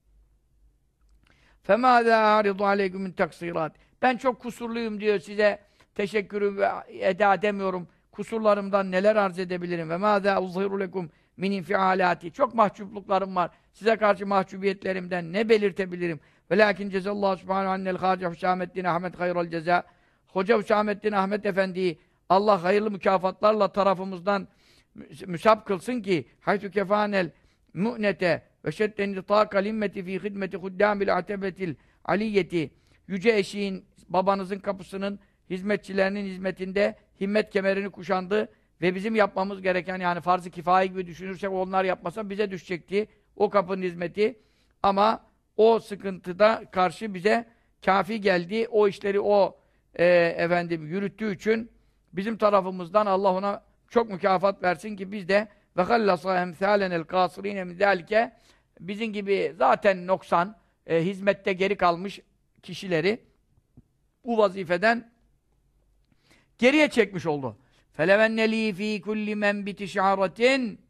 فَمَاذَا اَعْرِضُ عَلَيْكُمْ مِنْ تَقْصِيرَاتِ Ben çok kusurluyum diyor size. Teşekkürü eda edemiyorum. Kusurlarımdan neler arz edebilirim? وَمَاذَا اُظْهِرُ لَكُمْ مِنْ اِنْفِعَالَاتِ Çok mahcupluklarım var. Size karşı mahcubiyetlerimden ne belirtebilirim? وَلَاكِنْ جَزَاللّٰهُ سُبْحَانَهُ عَنَّ الْخَارِجَ Hüsamettin Ahmet hayral ceza. Hoca Hüsamettin Ahmet Efendi'yi Allah hayırlı mükafatlarla tarafımızdan müsab kılsın ki haytü kefanel mu'nete ve şedden nitâkal himmeti fî hidmeti huddâmil atebetil aliyeti yüce eşiğin, babanızın kapısının hizmetçilerinin hizmetinde himmet kemerini kuşandı ve bizim yapmamız gereken yani farz-ı kifaye gibi düşünürsek onlar yapmasa bize düşecekti o kapının hizmeti ama o sıkıntıda karşı bize kafi geldi. O işleri o yürüttüğü için bizim tarafımızdan Allah ona çok mükafat versin ki biz de ve hallasa emsâlenel kâsirîne min zâlike bizim gibi zaten noksan hizmette geri kalmış kişileri bu vazifeden geriye çekmiş oldu. Felevennelî fî kulli menbiti şa'ratin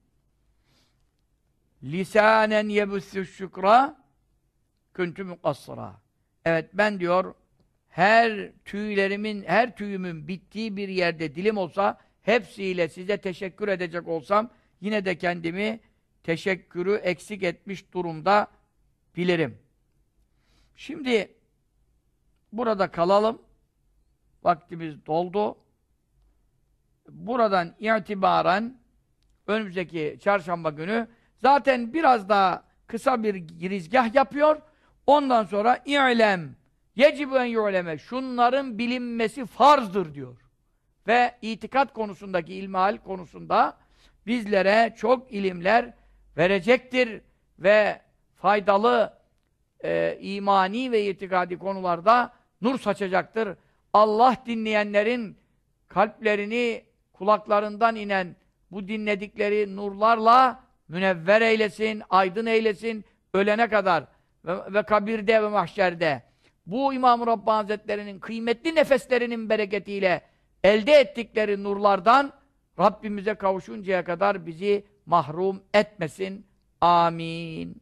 lisânen yebüssü'ş-şükra kuntu mukassıra. Evet ben diyor her tüyümün bittiği bir yerde dilim olsa hepsiyle size teşekkür edecek olsam yine de kendimi teşekkürü eksik etmiş durumda bilirim. Şimdi burada kalalım. Vaktimiz doldu. Buradan itibaren önümüzdeki çarşamba günü zaten biraz daha kısa bir girizgah yapıyor. Ondan sonra i'lem yecibü en yu'leme şunların bilinmesi farzdır diyor. Ve itikat konusundaki ilmihal konusunda bizlere çok ilimler verecektir ve faydalı imani ve itikadi konularda nur saçacaktır. Allah dinleyenlerin kalplerini kulaklarından inen bu dinledikleri nurlarla münevver eylesin, aydın eylesin ölene kadar ve kabirde ve mahşerde bu İmam-ı Rabbani Hazretleri'nin kıymetli nefeslerinin bereketiyle elde ettikleri nurlardan Rabbimize kavuşuncaya kadar bizi mahrum etmesin. Amin.